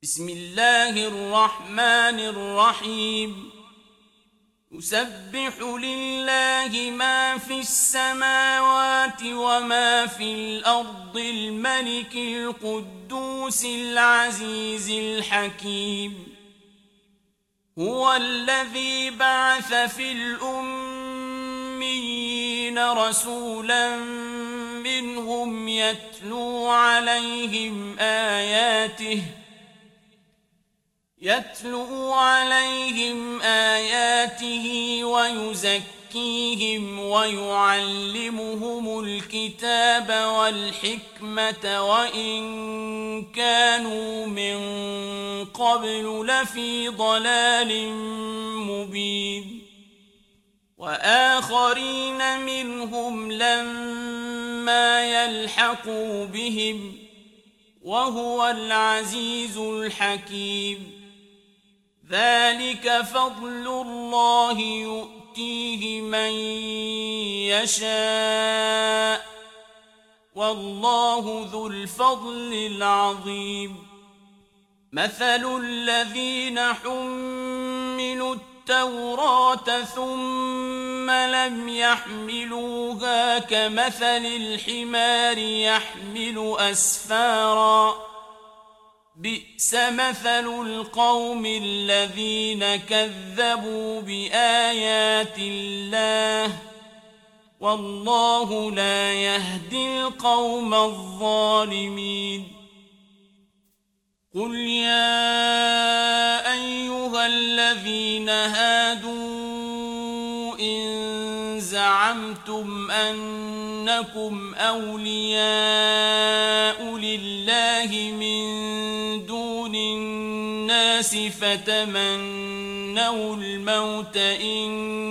بسم الله الرحمن الرحيم يسبح لله ما في السماوات وما في الأرض الملك القدوس العزيز الحكيم هو الذي بعث في الأميين رسولا منهم يتلو عليهم آياته ويزكيهم ويعلمهم الكتاب والحكمة وإن كانوا من قبل لفي ضلال مبين وآخرين منهم لما يلحقوا بهم وهو العزيز الحكيم ذلك فضل الله يؤتيه من يشاء والله ذو الفضل العظيم مثل الذين حملوا التوراة ثم لم يحملوها كمثل الحمار يحمل أسفارا بئس مثل القوم الذين كذبوا بآيات الله والله لا يهدي القوم الظالمين قل يا أيها الذين هادوا إن زعمتم أنكم أولياء لله من دون الناس فتمنوا الموت إن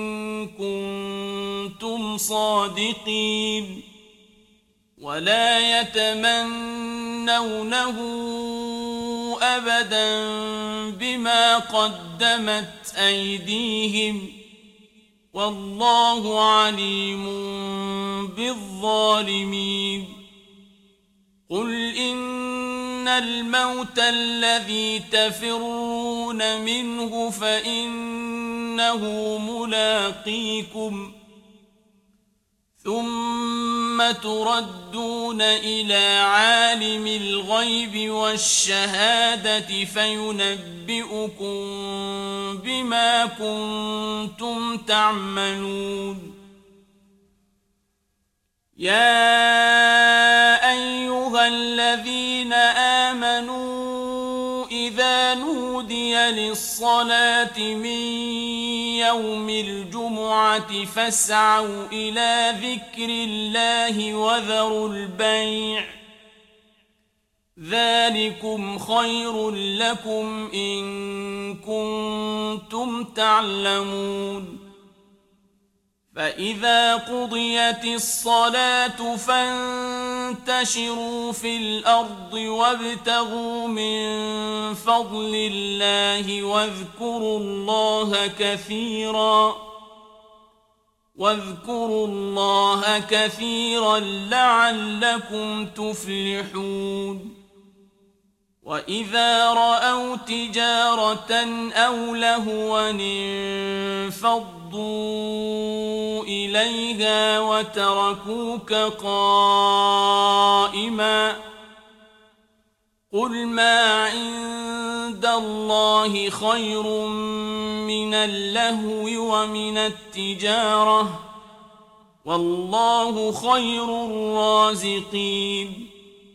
كنتم صادقين ولا يتمنونه أبدا بما قدمت أيديهم والله عليم بالظالمين قل إن الموت الذي تفرون منه فإنه ملاقيكم ثم تردون إلى عالم الغيب والشهادة فينبئكم بما كنتم تعملون يا أيها الذين آمنوا إذا نودي للصلاة من يوم الجمعة فاسعوا إلى ذكر الله وذروا البيع ذلكم خير لكم إن كنتم تعلمون فإذا قضيت الصلاة فانتشروا في الأرض وابتغوا من فضل الله واذكروا الله كثيرا لعلكم تفلحون وإذا رأوا تجارة أو لهوا انفضوا إليها وتركوك قائما قل ما عند الله خير من اللهو ومن التجارة والله خير الرازقين